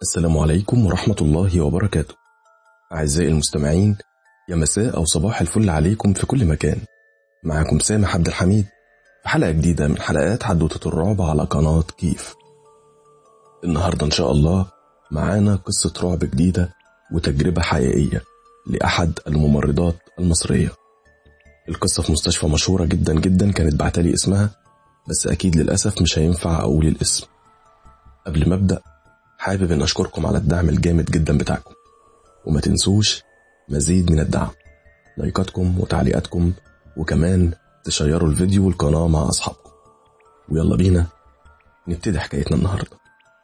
السلام عليكم ورحمة الله وبركاته. أعزائي المستمعين، يا مساء أو صباح الفل عليكم في كل مكان. معكم سامح عبد الحميد في حلقة جديدة من حلقات حدوتة الرعب على قناة كيف. النهاردة إن شاء الله معانا قصة رعب جديدة وتجربة حقيقية لأحد الممرضات المصرية. القصة في مستشفى مشهورة جدا جدا كانت بعتلي اسمها، بس أكيد للأسف مش هينفع أقول الاسم. قبل ما أبدأ حابب أن أشكركم على الدعم الجامد جدا بتاعكم، وما تنسوش مزيد من الدعم، لايكاتكم وتعليقاتكم، وكمان تشيروا الفيديو والقناة مع أصحابكم. ويلا بينا نبتدي حكايتنا النهاردة.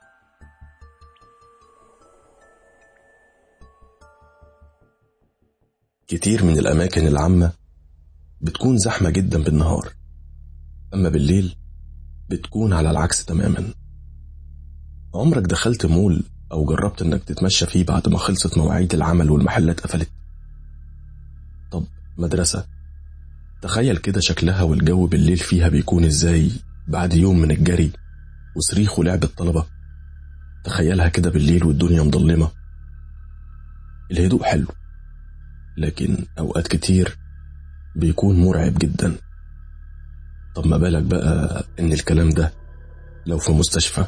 كتير من الأماكن العامة بتكون زحمة جدا بالنهار، أما بالليل بتكون على العكس تماما. عمرك دخلت مول أو جربت إنك تتمشى فيه بعد ما خلصت مواعيد العمل والمحلات قفلت؟ طب مدرسة، تخيل كده شكلها والجو بالليل فيها بيكون إزاي بعد يوم من الجري وصريخ ولعب الطلبة. تخيلها كده بالليل والدنيا مظلمة. الهدوء حلو، لكن أوقات كتير بيكون مرعب جدا. طب ما بالك بقى إن الكلام ده لو في مستشفى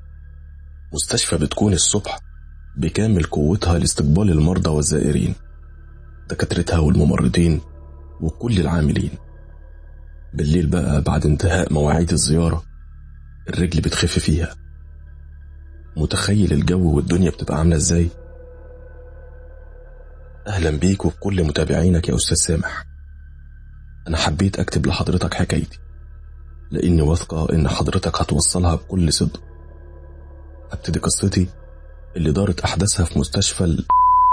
بتكون الصبح بكامل قوتها لاستقبال المرضى والزائرين، دكاترتها والممرضين وكل العاملين. بالليل بقى بعد انتهاء مواعيد الزيارة الرجل بتخف فيها. متخيل الجو والدنيا بتبقى عاملة ازاي؟ أهلا بيك وبكل متابعينك يا أستاذ سامح. أنا حبيت أكتب لحضرتك حكايتي لأني واثقة إن حضرتك هتوصلها بكل صدق. هبتدي قصتي اللي دارت أحداثها في مستشفى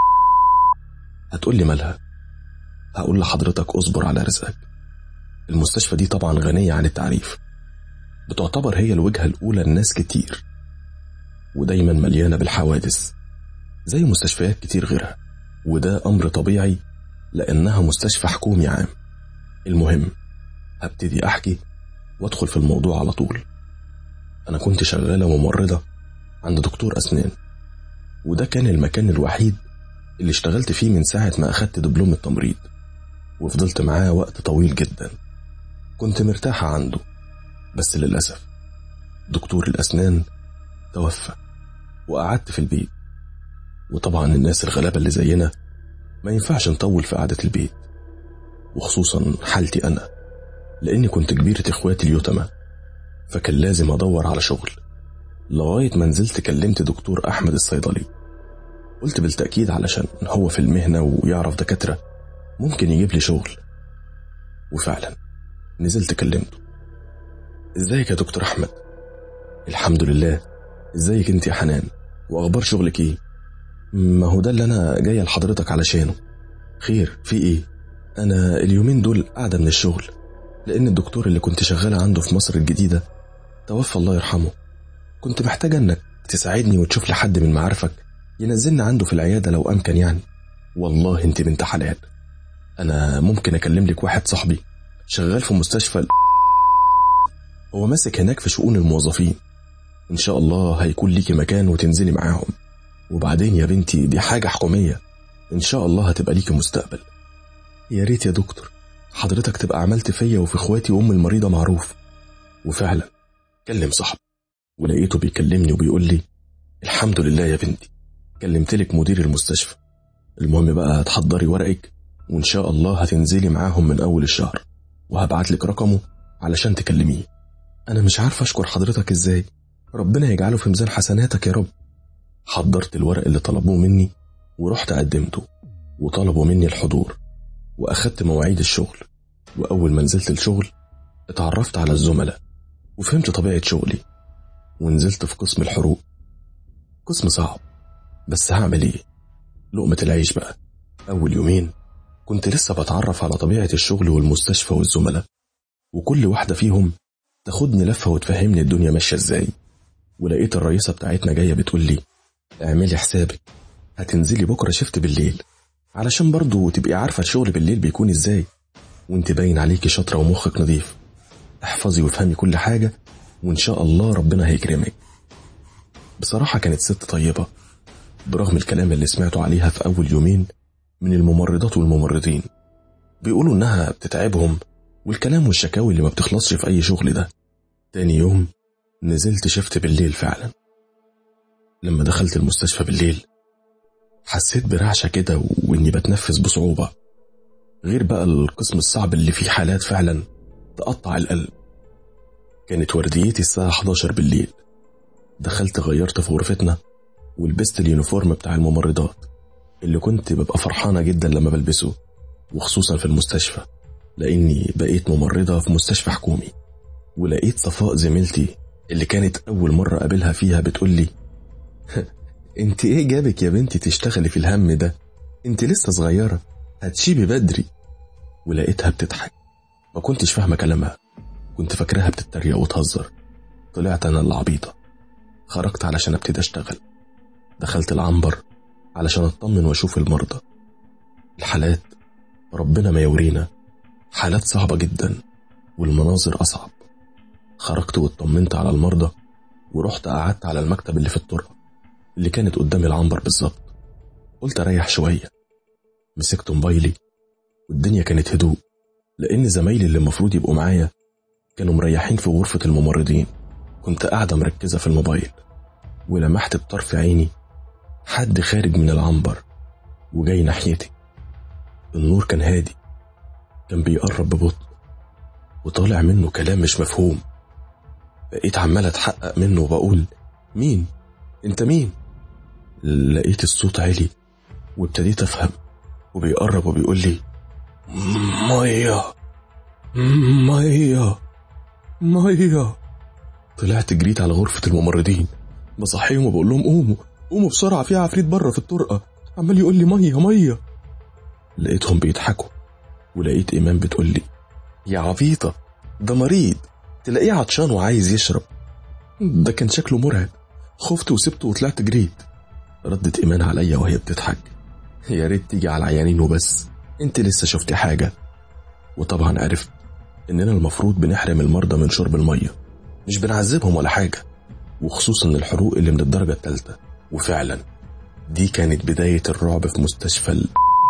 هتقولي مالها؟ هقول لحضرتك اصبر على رزقك. المستشفى دي طبعا غنية عن التعريف، بتعتبر هي الوجهة الأولى لناس كتير، ودايما مليانة بالحوادث زي مستشفيات كتير غيرها، وده أمر طبيعي لأنها مستشفى حكومي عام. المهم هبتدي أحكي وادخل في الموضوع على طول. أنا كنت شغالة ممرضة عند دكتور أسنان، وده كان المكان الوحيد اللي اشتغلت فيه من ساعة ما أخدت دبلوم التمريض، وفضلت معاه وقت طويل جدا. كنت مرتاحة عنده، بس للأسف دكتور الأسنان توفى وقعدت في البيت. وطبعا الناس الغلابة اللي زينا ما ينفعش نطول في قعدة البيت، وخصوصا حالتي أنا لأني كنت كبيرة إخواتي اليتامى، فكان لازم أدور على شغل. لغاية ما نزلت كلمت دكتور أحمد الصيدلي، قلت بالتأكيد علشان هو في المهنة ويعرف دكاترة ممكن يجيب لي شغل. وفعلا نزلت كلمته. ازيك يا دكتور أحمد؟ الحمد لله. ازيك انت يا حنان؟ واخبار شغلك ايه؟ ما هو ده اللي انا جاية لحضرتك علشانه. خير، في ايه؟ انا اليومين دول قاعدة من الشغل لان الدكتور اللي كنت شغالة عنده في مصر الجديدة توفى الله يرحمه. كنت محتاجة انك تساعدني وتشوف لي حد من معارفك ينزلني عنده في العيادة لو امكن يعني. والله انت بنت حلال. انا ممكن اكلم لك واحد صاحبي شغال في مستشفى هو ماسك هناك في شؤون الموظفين، ان شاء الله هيكون ليكي مكان وتنزلي معاهم. وبعدين يا بنتي دي حاجة حكومية، ان شاء الله هتبقى ليكي مستقبل. يا ريت يا دكتور، حضرتك تبقى عملت فيا وفي اخواتي وام المريضة معروف. وفعلا كلم صاحبي ولقيته بيكلمني وبيقول لي الحمد لله يا بنتي، كلمتلك مدير المستشفى. المهم بقى تحضري ورقك وإن شاء الله هتنزلي معاهم من أول الشهر، وهبعتلك رقمه علشان تكلميه. أنا مش عارفة أشكر حضرتك إزاي، ربنا يجعله في ميزان حسناتك يا رب. حضرت الورق اللي طلبوه مني ورحت قدمته، وطلبوا مني الحضور، وأخدت مواعيد الشغل. وأول ما نزلت الشغل اتعرفت على الزملاء وفهمت طبيعة شغلي، ونزلت في قسم الحروق. قسم صعب بس هعمل ايه؟ لقمة العيش بقى. أول يومين كنت لسه بتعرف على طبيعة الشغل والمستشفى والزملاء، وكل واحدة فيهم تاخدني لفة وتفهمني الدنيا ماشية ازاي. ولقيت الرئيسة بتاعتنا جاية بتقول لي اعملي حسابك هتنزلي بكرة شفت بالليل، علشان برضو تبقي عارفة الشغل بالليل بيكون ازاي، وانت باين عليكي شاطرة ومخك نظيف. احفظي وافهمي كل حاجة وإن شاء الله ربنا هيكرمك. بصراحة كانت ست طيبة برغم الكلام اللي سمعته عليها في أول يومين من الممرضات والممرضين، بيقولوا إنها بتتعبهم والكلام والشكاوي اللي ما بتخلصش في أي شغل ده. تاني يوم نزلت شفت بالليل فعلا. لما دخلت المستشفى بالليل حسيت برعشة كده وإني بتنفس بصعوبة، غير بقى القسم الصعب اللي فيه حالات فعلا تقطع القلب. كانت ورديتي الساعة 11 بالليل. دخلت غيرت في غرفتنا ولبست اليونيفورم بتاع الممرضات اللي كنت ببقى فرحانة جدا لما بلبسه، وخصوصا في المستشفى لأني بقيت ممرضة في مستشفى حكومي. ولقيت صفاء زميلتي اللي كانت أول مرة قابلها فيها بتقولي انت ايه جابك يا بنتي تشتغلي في الهم ده؟ انت لسه صغيرة هتشيبي بدري. ولقيتها بتضحك، ما كنتش فاهمة كلامها، كنت فاكراها بتتريق وتهزر. طلعت أنا اللي عبيطة. خرجت علشان ابتدي اشتغل. دخلت العنبر علشان اطمن واشوف المرضى. الحالات ربنا ما يورينا، حالات صعبة جدا والمناظر أصعب. خرجت واطمنت على المرضى ورحت قعدت على المكتب اللي في الطرقة اللي كانت قدام العنبر بالظبط. قلت اريح شوية. مسكت موبايلي والدنيا كانت هدوء، لأن زمايلي اللي المفروض يبقوا معايا كانوا مريحين في غرفة الممرضين. كنت قاعدة مركزة في الموبايل ولمحت بطرف عيني حد خارج من العنبر وجاي ناحيتي. النور كان هادي، كان بيقرب ببطء وطالع منه كلام مش مفهوم. بقيت عمالة اتحقق منه وبقول مين؟ انت مين؟ لقيت الصوت عالي وابتديت افهم، وبيقرب وبيقول لي مية مية مية. طلعت جريت على غرفة الممرضين بصحيهم وبقول لهم قوموا بسرعة، في عفريت بره في الطرقة عمال يقول لي مية مية. لقيتهم بيضحكوا، ولقيت إيمان بتقول لي يا عبيطة ده مريض، تلاقيه عطشان وعايز يشرب. ده كان شكله مرعب، خفت وسبته وطلعت جريت. ردت إيمان عليا وهي بتضحك يا ريت تيجي على العيانين وبس، انت لسه شفتي حاجة؟ وطبعا عرفت اننا المفروض بنحرم المرضى من شرب المية، مش بنعذبهم ولا حاجة، وخصوصا الحروق اللي من الدرجة الثالثة. وفعلا دي كانت بداية الرعب في مستشفى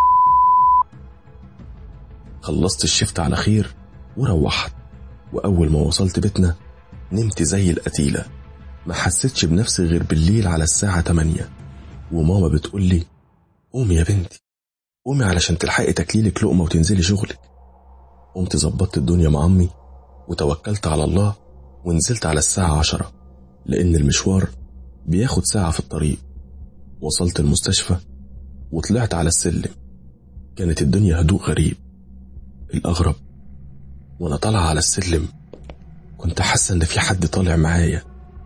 خلصت الشفت على خير وروحت، وأول ما وصلت بيتنا نمت زي القتيلة. ما حسيتش بنفسي غير بالليل على الساعة 8 وماما بتقول لي قومي يا بنتي قومي علشان تلحقي تكليلك لقمة وتنزلي شغلك. قمت زبطت الدنيا مع أمي وتوكلت على الله ونزلت على الساعة 10 لأن المشوار بياخد ساعة في الطريق. وصلت المستشفى وطلعت على السلم. كانت الدنيا هدوء غريب. الأغرب وأنا طالعة على السلم كنت حاسة إن في حد طالع معايا.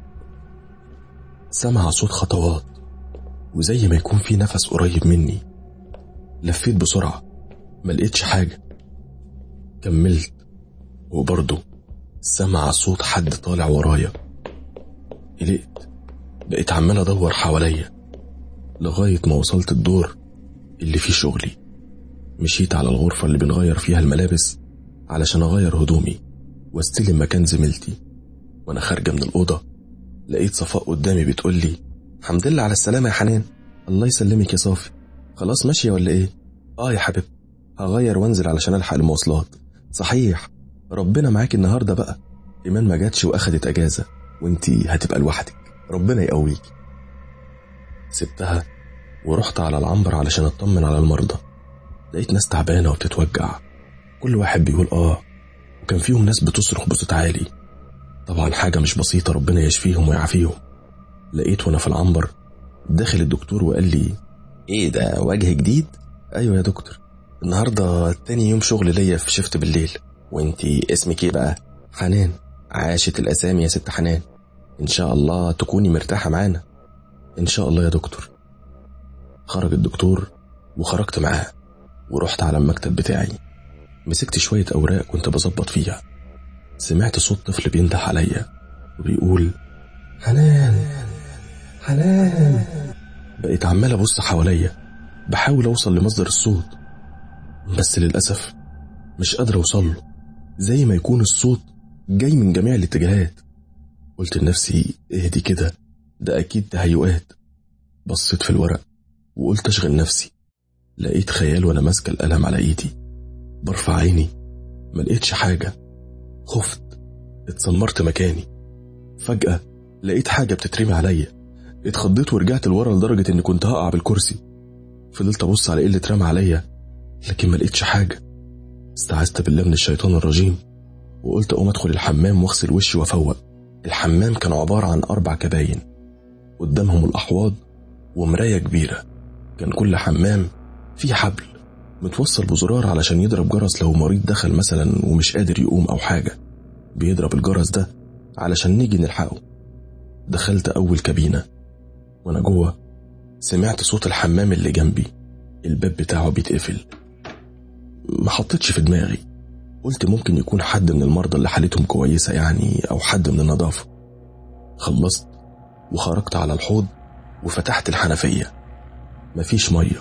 سمع صوت خطوات وزي ما يكون في نفس قريب مني. لفيت بسرعة ما لقيتش حاجة. كملت وبرضه سمع صوت حد طالع ورايا. قلقت، بقيت عمال أدور حواليا لغاية ما وصلت الدور اللي فيه شغلي. مشيت على الغرفة اللي بنغير فيها الملابس علشان أغير هدومي واستلم مكان زميلتي. وأنا خارجة من الأوضة لقيت صفاء قدامي بتقول لي الحمد لله على السلامة يا حنان. الله يسلمك يا صافي، خلاص ماشية ولا إيه؟ يا حبيبتي هغير وانزل علشان ألحق المواصلات. صحيح ربنا معاك النهاردة بقى، إيمان ما جاتش وأخدت أجازة وانتي هتبقى لوحدك، ربنا يقويك. سبتها ورحت على العنبر علشان أطمن على المرضى. لقيت ناس تعبانة وبتتوجع، كل واحد بيقول وكان فيهم ناس بتصرخ بصوت عالي. طبعا حاجة مش بسيطة، ربنا يشفيهم ويعافيهم. لقيت وانا في العنبر داخل الدكتور وقال لي ايه ده وجه جديد؟ ايوه يا دكتور، النهاردة تاني يوم شغل ليا في شفت بالليل. وانتي اسمك ايه بقى؟ حنان. عاشت الاسامي يا ست حنان، ان شاء الله تكوني مرتاحة معانا. ان شاء الله يا دكتور. خرج الدكتور وخرجت معاه ورحت على المكتب بتاعي. مسكت شوية اوراق كنت بظبط فيها. سمعت صوت طفل بينده عليا وبيقول حنان حنان. بقيت عمال ابص حواليا بحاول اوصل لمصدر الصوت، بس للأسف مش قادر اوصل له، زي ما يكون الصوت جاي من جميع الاتجاهات. قلت لنفسي اهدي كده، ده اكيد تهيؤات. بصيت في الورق وقلت أشغل نفسي. لقيت خيال وأنا ماسكة القلم على إيدي. برفع عيني ما لقيتش حاجة. خفت، اتسمرت مكاني. فجأة لقيت حاجة بتترمي عليا. اتخضيت ورجعت لورا لدرجة إني كنت هقع بالكرسي. فضلت أبص على إيه اللي اترمى عليا لكن ما لقيتش حاجة. استعذت بالله من الشيطان الرجيم وقلت أقوم أدخل الحمام واغسل وشي وأفوق. الحمام كان عبارة عن 4 كباين، قدامهم الأحواض ومراية كبيرة. كان كل حمام فيه حبل متوصل بزرار علشان يضرب جرس لو مريض دخل مثلا ومش قادر يقوم أو حاجة، بيضرب الجرس ده علشان نيجي نلحقه. دخلت أول كابينة وأنا جوه سمعت صوت الحمام اللي جنبي، الباب بتاعه بيتقفل. ما حطيتش في دماغي، قلت ممكن يكون حد من المرضى اللي حالتهم كويسة يعني، أو حد من النظافة. خلصت وخرجت على الحوض وفتحت الحنفية، مفيش مية.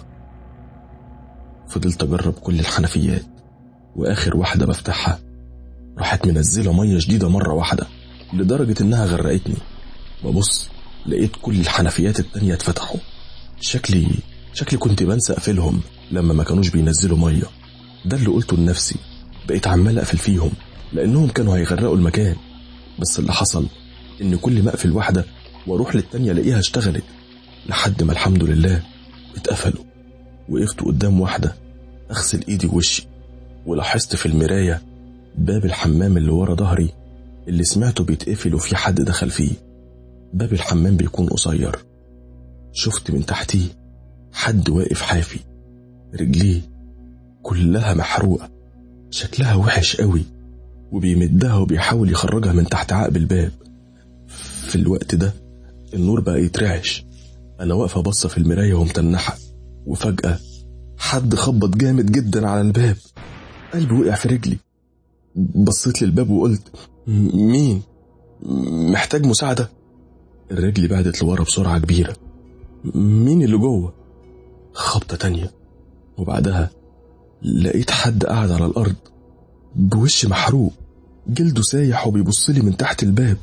فضلت أجرب كل الحنفيات وآخر واحدة بفتحها راحت منزلة مية شديدة مرة واحدة لدرجة إنها غرقتني. ببص لقيت كل الحنفيات التانية اتفتحوا. شكلي كنت بنسى أقفلهم لما ما كانوش بينزلوا مية. ده اللي قلته لنفسي. بقيت عمال أقفل فيهم لأنهم كانوا هيغرقوا المكان. بس اللي حصل إن كل ما أقفل واحدة وأروح للتانية ألاقيها اشتغلت، لحد ما الحمد لله اتقفلوا. وقفت قدام واحدة أغسل إيدي ووشي، ولاحظت في المراية باب الحمام اللي ورا ظهري اللي سمعته بيتقفل وفي حد دخل فيه. باب الحمام بيكون قصير. شفت من تحتيه حد واقف حافي، رجليه كلها محروقة، شكلها وحش قوي، وبيمدها وبيحاول يخرجها من تحت عقب الباب. في الوقت ده النور بقى يترعش. أنا واقفة بصة في المراية ومتنحة، وفجأة حد خبط جامد جدا على الباب. قلبي وقع في رجلي. بصيت للباب وقلت مين؟ محتاج مساعدة؟ الرجل بعدت لورا بسرعة كبيرة. مين اللي جوه؟ خبطة تانية، وبعدها لقيت حد قاعد على الأرض بوش محروق، جلده سايح وبيبصلي من تحت الباب.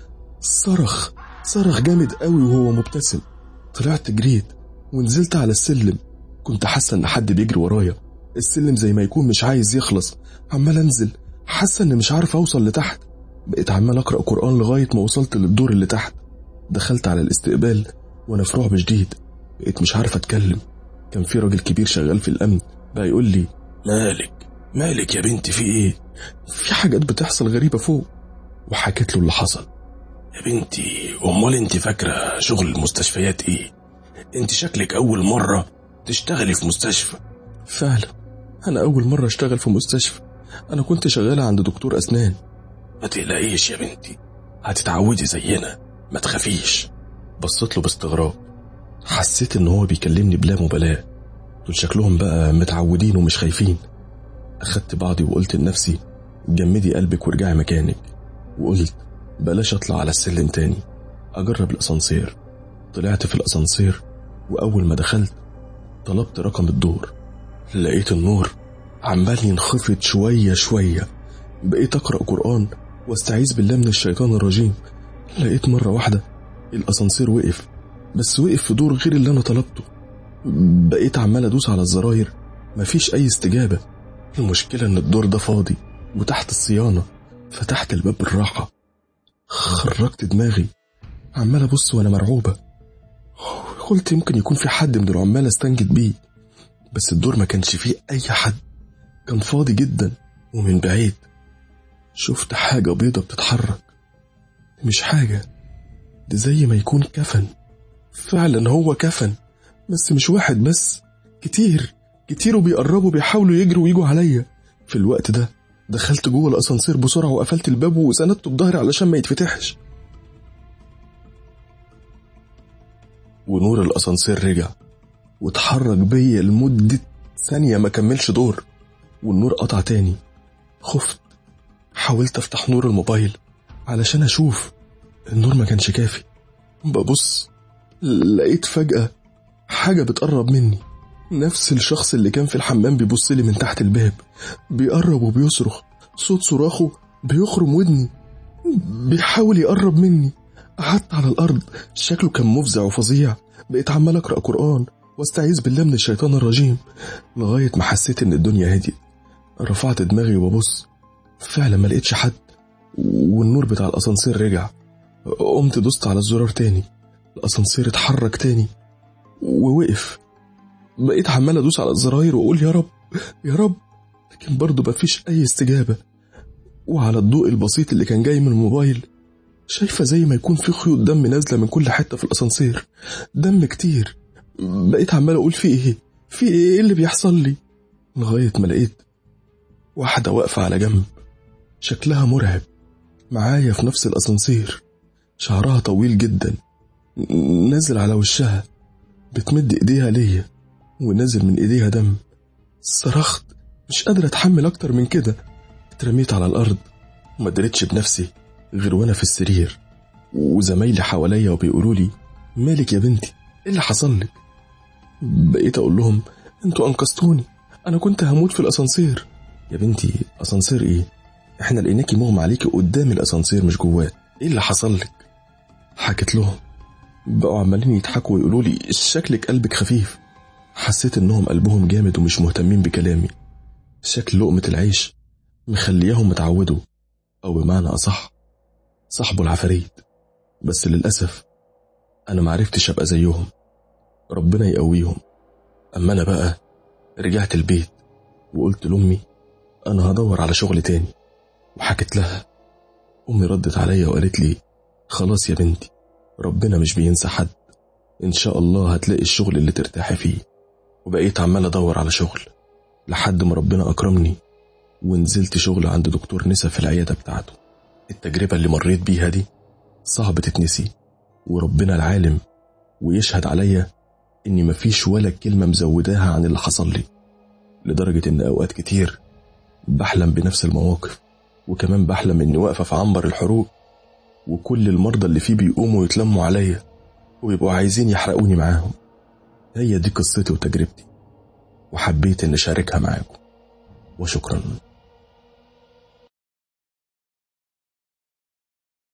صرخ جامد قوي وهو مبتسم. طلعت جريت ونزلت على السلم. كنت حاسة ان حد بيجري ورايا. السلم زي ما يكون مش عايز يخلص. عمال انزل حاسة ان مش عارف اوصل لتحت. بقيت عمال اقرأ قرآن لغاية ما وصلت للدور اللي تحت. دخلت على الاستقبال وانا في رعب شديد. بقيت مش عارف اتكلم. كان في راجل كبير شغال في الامن بقى يقول لي مالك يا بنتي، في ايه؟ في حاجات بتحصل غريبة فوق. وحكيت له اللي حصل. يا بنتي امال انت فاكرة شغل المستشفيات ايه؟ انت شكلك اول مرة تشتغلي في مستشفى. فعلا انا اول مرة اشتغل في مستشفى. انا كنت شغالة عند دكتور اسنان. ما تقلقيش يا بنتي، هتتعودي زينا، ما تخافيش. بصيت له باستغراب. حسيت ان هو بيكلمني بلا مبالاة. دول شكلهم بقى متعودين ومش خايفين. اخدت بعضي وقلت لنفسي جمدي قلبك وارجعي مكانك. وقلت بلاش اطلع على السلم تاني، اجرب الاسانسير. طلعت في الاسانسير، واول ما دخلت طلبت رقم الدور. لقيت النور عمال ينخفض شوية. بقيت اقرأ قرآن واستعيذ بالله من الشيطان الرجيم. لقيت مرة واحدة الاسانسير وقف، بس وقف في دور غير اللي انا طلبته. بقيت عمال ادوس على الزراير، مفيش اي استجابة. المشكلة ان الدور ده فاضي وتحت الصيانة. فتحت الباب بالراحة، خرجت دماغي، عمال ابص وانا مرعوبة. قلت يمكن يكون في حد من العمال استنجد بيه، بس الدور ما كانش فيه اي حد، كان فاضي جدا. ومن بعيد شفت حاجة بيضة بتتحرك. مش حاجة، ده زي ما يكون كفن. فعلا هو كفن، بس مش واحد بس، كتير وبيقربوا بيحاولوا يجروا ويجوا عليا. في الوقت ده دخلت جوه الاسانسير بسرعة وقفلت الباب وسندته بظهري علشان ما يتفتحش. ونور الاسانسير رجع واتحرك بيا لمدة ثانية ما كملش دور، والنور قطع تاني. خفت، حاولت افتح نور الموبايل علشان اشوف. النور ما كانش كافي. ببص لقيت فجأة حاجة بتقرب مني. نفس الشخص اللي كان في الحمام بيبص لي من تحت الباب، بيقرب وبيصرخ. صوت صراخه بيخرم ودني، بيحاول يقرب مني. قعدت على الأرض. شكله كان مفزع وفظيع. بقيت عمال أقرأ قرآن واستعيذ بالله من الشيطان الرجيم لغاية ما حسيت إن الدنيا هديت. رفعت دماغي وببص، فعلا ما لقيتش حد، والنور بتاع الأسانسير رجع. قمت دوست على الزرار تاني، الأسانسير اتحرك تاني ووقف. بقيت عمال أدوس على الزراير وأقول يا رب يا رب، لكن برضه مفيش أي استجابة. وعلى الضوء البسيط اللي كان جاي من الموبايل شايفة زي ما يكون في خيوط دم نازلة من كل حتة في الأسانسير، دم كتير. بقيت عمال أقول في إيه اللي بيحصل لي، لغاية ما لقيت واحدة واقفة على جنب شكلها مرعب معايا في نفس الأسانسير. شعرها طويل جدا نازل على وشها، بتمد إيديها ليا ونازل من إيديها دم. صرخت مش قادرة أتحمل أكتر من كده، اترميت على الأرض وما دريتش بنفسي غير وأنا في السرير، وزمايلي حواليا وبيقولوا لي مالك يا بنتي، إيه اللي حصل لك؟ بقيت أقول لهم أنتوا أنقذتوني، أنا كنت هموت في الأسانسير. يا بنتي أسانسير إيه؟ إحنا لقيناكي مغمى عليكي قدام الأسانسير مش جواه، إيه اللي حصل لك؟ حكيت لهم، بقوا عمالين يضحكوا ويقولوا لي شكلك قلبك خفيف. حسيت إنهم قلبهم جامد ومش مهتمين بكلامي. شكل لقمة العيش مخليهم متعودوا، أو بمعنى أصح صاحبوا العفاريت. بس للأسف أنا معرفتش أبقى زيهم، ربنا يقويهم. أما أنا بقى رجعت البيت وقلت لأمي أنا هدور على شغل تاني، وحكت لها. أمي ردت عليا وقالت لي خلاص يا بنتي، ربنا مش بينسى حد، إن شاء الله هتلاقي الشغل اللي ترتاحي فيه. وبقيت عمال أدور على شغل لحد ما ربنا أكرمني ونزلت شغل عند دكتور نسا في العيادة بتاعته. التجربة اللي مريت بيها دي صعب تتنسي، وربنا العالم ويشهد عليا إني مفيش ولا كلمة مزوداها عن اللي حصل لي، لدرجة إن أوقات كتير بحلم بنفس المواقف، وكمان بحلم إني واقفة في عنبر الحروق وكل المرضى اللي فيه بيقوموا يتلموا عليا ويبقوا عايزين يحرقوني معاهم. هي دي قصتي وتجربتي، وحبيت إن أشاركها معاكم، وشكرا.